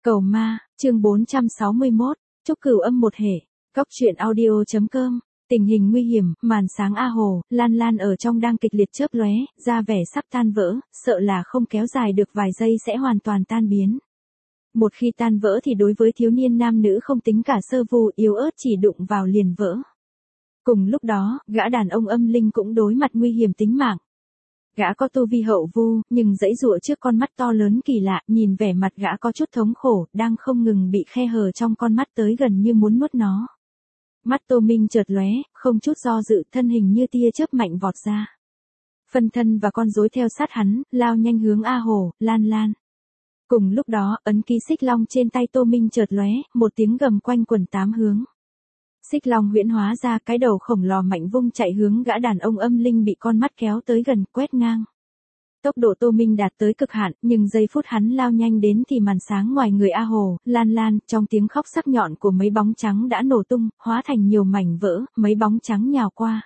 Cầu ma, chương 461, Trúc Cửu Âm một hệ, Góc truyện audio.com. Tình hình nguy hiểm, màn sáng A Hồ, Lan Lan ở trong đang kịch liệt chớp lóe, da vẻ sắp tan vỡ, sợ là không kéo dài được vài giây sẽ hoàn toàn tan biến. Một khi tan vỡ thì đối với thiếu niên nam nữ không tính cả sơ vu yếu ớt chỉ đụng vào liền vỡ. Cùng lúc đó, gã đàn ông âm linh cũng đối mặt nguy hiểm tính mạng. Gã có tu vi hậu vu, nhưng dãy dụa trước con mắt to lớn kỳ lạ, nhìn vẻ mặt gã có chút thống khổ, đang không ngừng bị khe hở trong con mắt tới gần như muốn nuốt nó. Mắt Tô Minh chợt lóe, không chút do dự, thân hình như tia chớp mạnh vọt ra. Phân thân và con rối theo sát hắn, lao nhanh hướng A Hồ, Lan Lan. Cùng lúc đó, ấn ký xích long trên tay Tô Minh chợt lóe, một tiếng gầm quanh quần tám hướng. Xích long huyễn hóa ra, cái đầu khổng lồ mạnh vung chạy hướng gã đàn ông âm linh bị con mắt kéo tới gần, quét ngang. Tốc độ Tô Minh đạt tới cực hạn, nhưng giây phút hắn lao nhanh đến thì màn sáng ngoài người A Hồ, Lan Lan, trong tiếng khóc sắc nhọn của mấy bóng trắng đã nổ tung, hóa thành nhiều mảnh vỡ, mấy bóng trắng nhào qua.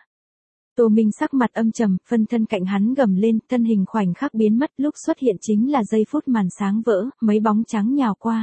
Tô Minh sắc mặt âm trầm, phân thân cạnh hắn gầm lên, thân hình khoảnh khắc biến mất, lúc xuất hiện chính là giây phút màn sáng vỡ, mấy bóng trắng nhào qua.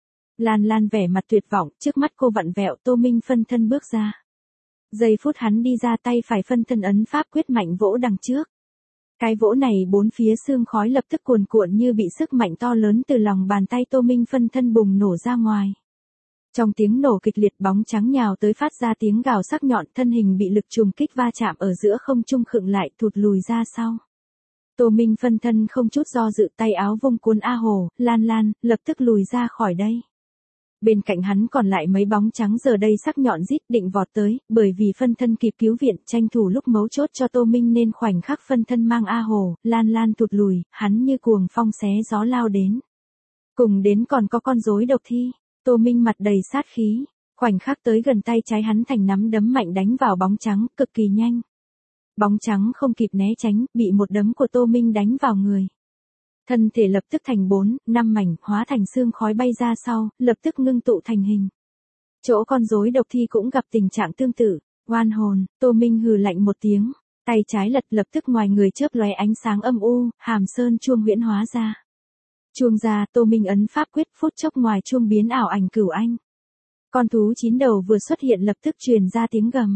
Lan Lan vẻ mặt tuyệt vọng, trước mắt cô vặn vẹo, Tô Minh phân thân bước ra. Giây phút hắn đi ra, tay phải phân thân ấn pháp quyết mạnh vỗ đằng trước. Cái vỗ này bốn phía sương khói lập tức cuồn cuộn như bị sức mạnh to lớn từ lòng bàn tay Tô Minh phân thân bùng nổ ra ngoài. Trong tiếng nổ kịch liệt, bóng trắng nhào tới phát ra tiếng gào sắc nhọn, thân hình bị lực trùng kích va chạm ở giữa không trung khựng lại, thụt lùi ra sau. Tô Minh phân thân không chút do dự, tay áo vung cuốn A Hồ, Lan Lan, lập tức lùi ra khỏi đây. Bên cạnh hắn còn lại mấy bóng trắng giờ đây sắc nhọn rít định vọt tới, bởi vì phân thân kịp cứu viện, tranh thủ lúc mấu chốt cho Tô Minh nên khoảnh khắc phân thân mang A Hồ, Lan Lan thụt lùi, hắn như cuồng phong xé gió lao đến. Cùng đến còn có con rối độc thi, Tô Minh mặt đầy sát khí, khoảnh khắc tới gần tay trái hắn thành nắm đấm mạnh đánh vào bóng trắng, cực kỳ nhanh. Bóng trắng không kịp né tránh, bị một đấm của Tô Minh đánh vào người. Thân thể lập tức thành 4, 5 mảnh, hóa thành xương khói bay ra sau, lập tức ngưng tụ thành hình. Chỗ con rối độc thi cũng gặp tình trạng tương tự, oan hồn, Tô Minh hừ lạnh một tiếng, tay trái lật lập tức ngoài người chớp lóe ánh sáng âm u, hàm sơn chuông huyễn hóa ra. Chuông ra, Tô Minh ấn pháp quyết, phút chốc ngoài chuông biến ảo ảnh Cửu Anh. Con thú 9 đầu vừa xuất hiện lập tức truyền ra tiếng gầm.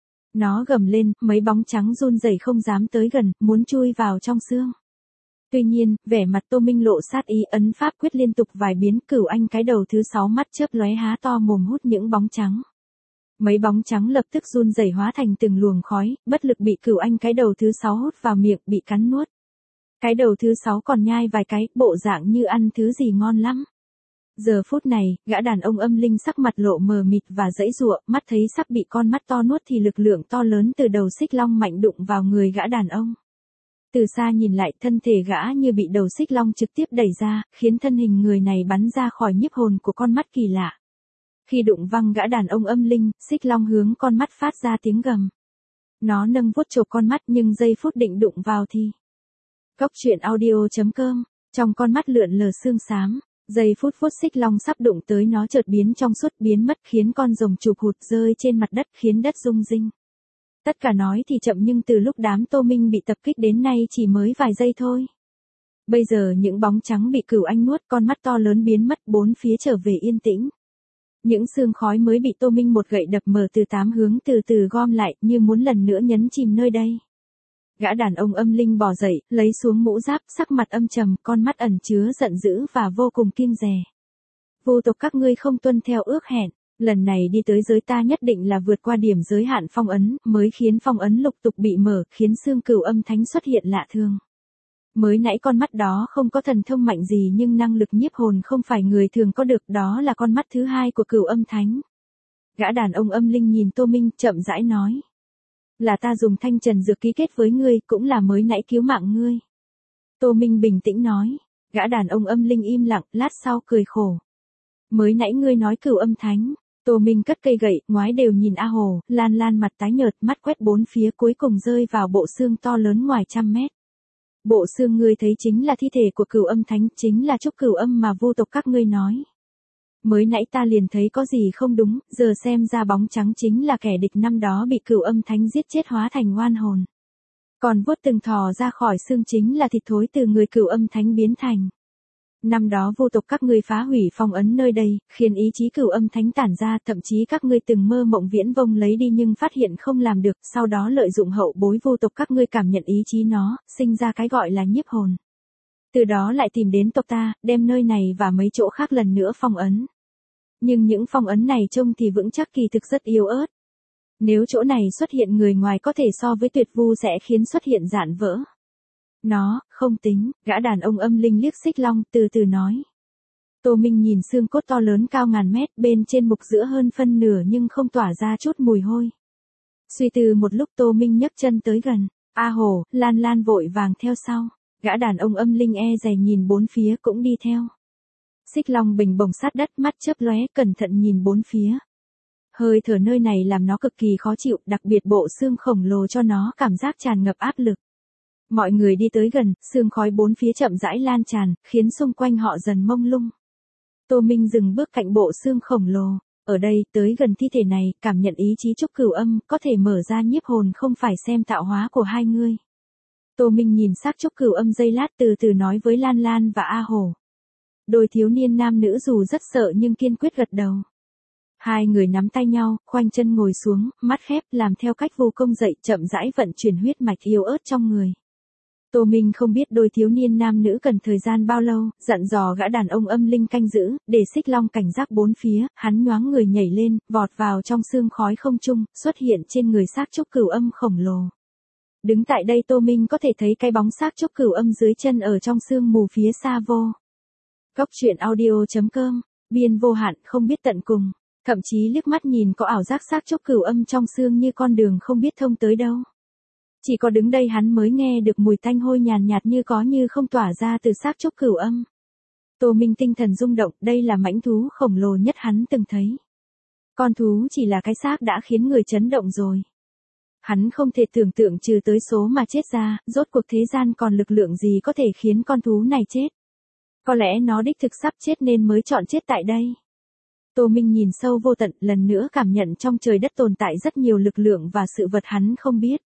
Nó gầm lên, mấy bóng trắng run rẩy không dám tới gần, muốn chui vào trong xương. Tuy nhiên, vẻ mặt Tô Minh lộ sát ý, ấn pháp quyết liên tục vài biến, Cửu Anh cái đầu thứ 6 mắt chớp lóe há to mồm hút những bóng trắng. Mấy bóng trắng lập tức run rẩy hóa thành từng luồng khói, bất lực bị Cửu Anh cái đầu thứ 6 hút vào miệng, bị cắn nuốt. Cái đầu thứ 6 còn nhai vài cái, bộ dạng như ăn thứ gì ngon lắm. Giờ phút này, gã đàn ông âm linh sắc mặt lộ mờ mịt và dãy giụa, mắt thấy sắp bị con mắt to nuốt thì lực lượng to lớn từ đầu xích long mạnh đụng vào người gã đàn ông. Từ xa nhìn lại, thân thể gã như bị đầu xích long trực tiếp đẩy ra, khiến thân hình người này bắn ra khỏi nhiếp hồn của con mắt kỳ lạ. Khi đụng văng gã đàn ông âm linh, xích long hướng con mắt phát ra tiếng gầm. Nó nâng vuốt chộp con mắt nhưng giây phút định đụng vào thì. Góc truyện audio.com, trong con mắt lượn lờ sương xám, giây phút xích long sắp đụng tới nó chợt biến trong suốt biến mất khiến con rồng chụp hụt rơi trên mặt đất khiến đất rung rinh. Tất cả nói thì chậm nhưng từ lúc đám Tô Minh bị tập kích đến nay chỉ mới vài giây thôi. Bây giờ những bóng trắng bị Cửu Anh nuốt, con mắt to lớn biến mất, bốn phía trở về yên tĩnh. Những xương khói mới bị Tô Minh một gậy đập mở từ 8 hướng từ từ gom lại như muốn lần nữa nhấn chìm nơi đây. Gã đàn ông âm linh bò dậy, lấy xuống mũ giáp, sắc mặt âm trầm, con mắt ẩn chứa giận dữ và vô cùng kiêng dè. Vô tộc các ngươi không tuân theo ước hẹn. Lần này đi tới giới ta nhất định là vượt qua điểm giới hạn phong ấn, mới khiến phong ấn lục tục bị mở, khiến xương Cửu Âm Thánh xuất hiện lạ thường. Mới nãy con mắt đó không có thần thông mạnh gì nhưng năng lực nhiếp hồn không phải người thường có được, đó là con mắt thứ 2 của Cửu Âm Thánh. Gã đàn ông âm linh nhìn Tô Minh, chậm rãi nói. Là ta dùng thanh trần dược ký kết với ngươi, cũng là mới nãy cứu mạng ngươi. Tô Minh bình tĩnh nói. Gã đàn ông âm linh im lặng, lát sau cười khổ. Mới nãy ngươi nói Cửu Âm Thánh. Tô Minh cất cây gậy, ngoái đều nhìn A Hồ, Lan Lan mặt tái nhợt, mắt quét bốn phía cuối cùng rơi vào bộ xương to lớn ngoài 100 mét. Bộ xương ngươi thấy chính là thi thể của Cửu Âm Thánh, chính là Trúc Cửu Âm mà vô tộc các ngươi nói. Mới nãy ta liền thấy có gì không đúng, giờ xem ra bóng trắng chính là kẻ địch năm đó bị Cửu Âm Thánh giết chết hóa thành oan hồn. Còn vuốt từng thò ra khỏi xương chính là thịt thối từ người Cửu Âm Thánh biến thành. Năm đó vô tộc các ngươi phá hủy phong ấn nơi đây, khiến ý chí cửu âm thánh tản ra, thậm chí các ngươi từng mơ mộng viễn vông lấy đi nhưng phát hiện không làm được, sau đó lợi dụng hậu bối vô tộc các ngươi cảm nhận ý chí nó, sinh ra cái gọi là nhiếp hồn. Từ đó lại tìm đến tộc ta, đem nơi này và mấy chỗ khác lần nữa phong ấn. Nhưng những phong ấn này trông thì vững chắc kỳ thực rất yếu ớt. Nếu chỗ này xuất hiện người ngoài có thể so với tuyệt vu sẽ khiến xuất hiện dạn vỡ. Nó, không tính, gã đàn ông âm linh liếc Xích Long, từ từ nói. Tô Minh nhìn xương cốt to lớn cao ngàn mét, bên trên mục giữa hơn phân nửa nhưng không tỏa ra chút mùi hôi. Suy tư một lúc Tô Minh nhấc chân tới gần. A Hồ, Lan Lan vội vàng theo sau. Gã đàn ông âm linh e dè nhìn bốn phía cũng đi theo. Xích Long bình bồng sát đất, mắt chớp lóe, cẩn thận nhìn bốn phía. Hơi thở nơi này làm nó cực kỳ khó chịu, đặc biệt bộ xương khổng lồ cho nó cảm giác tràn ngập áp lực. Mọi người đi tới gần, sương khói bốn phía chậm rãi lan tràn, khiến xung quanh họ dần mông lung. Tô Minh dừng bước cạnh bộ xương khổng lồ. Ở đây, tới gần thi thể này, cảm nhận ý chí trúc cửu âm, có thể mở ra nhiếp hồn không phải xem tạo hóa của hai ngươi. Tô Minh nhìn xác trúc cửu âm giây lát từ từ nói với Lan Lan và A Hồ. Đôi thiếu niên nam nữ dù rất sợ nhưng kiên quyết gật đầu. Hai người nắm tay nhau, khoanh chân ngồi xuống, mắt khép, làm theo cách vô công dạy, chậm rãi vận chuyển huyết mạch yếu ớt trong người. Tô Minh không biết đôi thiếu niên nam nữ cần thời gian bao lâu, dặn dò gã đàn ông âm linh canh giữ, để Xích Long cảnh giác bốn phía, hắn nhoáng người nhảy lên, vọt vào trong sương khói không trung, xuất hiện trên người xác trúc cửu âm khổng lồ. Đứng tại đây Tô Minh có thể thấy cái bóng xác trúc cửu âm dưới chân ở trong sương mù phía xa vô. Góc truyện audio.com, biên vô hạn không biết tận cùng, thậm chí liếc mắt nhìn có ảo giác xác trúc cửu âm trong sương như con đường không biết thông tới đâu. Chỉ có đứng đây hắn mới nghe được mùi tanh hôi nhàn nhạt như có như không tỏa ra từ xác trúc cửu âm. Tô Minh tinh thần rung động, đây là mãnh thú khổng lồ nhất hắn từng thấy. Con thú chỉ là cái xác đã khiến người chấn động rồi. Hắn không thể tưởng tượng trừ tới số mà chết ra, rốt cuộc thế gian còn lực lượng gì có thể khiến con thú này chết. Có lẽ nó đích thực sắp chết nên mới chọn chết tại đây. Tô Minh nhìn sâu vô tận, lần nữa cảm nhận trong trời đất tồn tại rất nhiều lực lượng và sự vật hắn không biết.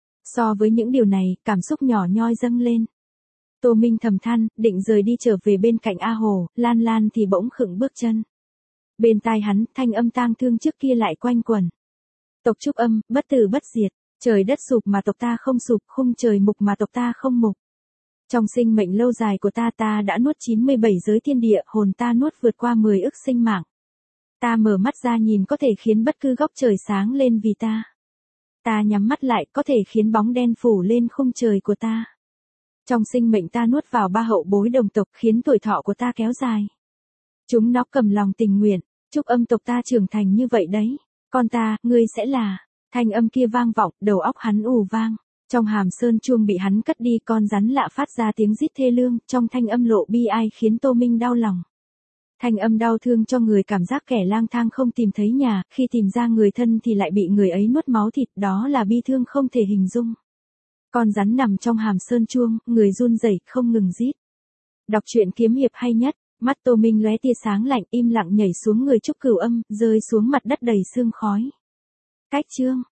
So với những điều này, cảm xúc nhỏ nhoi dâng lên. Tô Minh thầm than, định rời đi trở về bên cạnh A Hồ, Lan Lan thì bỗng khựng bước chân. Bên tai hắn, thanh âm tang thương trước kia lại quanh quẩn. Tộc trúc âm, bất tử bất diệt, trời đất sụp mà tộc ta không sụp, khung trời mục mà tộc ta không mục. Trong sinh mệnh lâu dài của ta đã nuốt 97 giới thiên địa, hồn ta nuốt vượt qua 10 ức sinh mạng. Ta mở mắt ra nhìn có thể khiến bất cứ góc trời sáng lên vì ta. Ta nhắm mắt lại có thể khiến bóng đen phủ lên khung trời của ta. Trong sinh mệnh ta nuốt vào 3 hậu bối đồng tộc khiến tuổi thọ của ta kéo dài. Chúng nó cầm lòng tình nguyện, chúc âm tộc ta trưởng thành như vậy đấy. Con ta, ngươi sẽ là. Thanh âm kia vang vọng, đầu óc hắn ù vang. Trong hàm sơn chuông bị hắn cất đi, con rắn lạ phát ra tiếng rít thê lương, trong thanh âm lộ bi ai khiến Tô Minh đau lòng. Thanh âm đau thương cho người cảm giác kẻ lang thang không tìm thấy nhà, khi tìm ra người thân thì lại bị người ấy nuốt máu thịt, đó là bi thương không thể hình dung. Con rắn nằm trong hàm sơn chuông, người run rẩy không ngừng rít. Đọc truyện kiếm hiệp hay nhất, mắt Tô Minh lóe tia sáng lạnh, im lặng nhảy xuống người trúc cửu âm, rơi xuống mặt đất đầy sương khói. Cách chương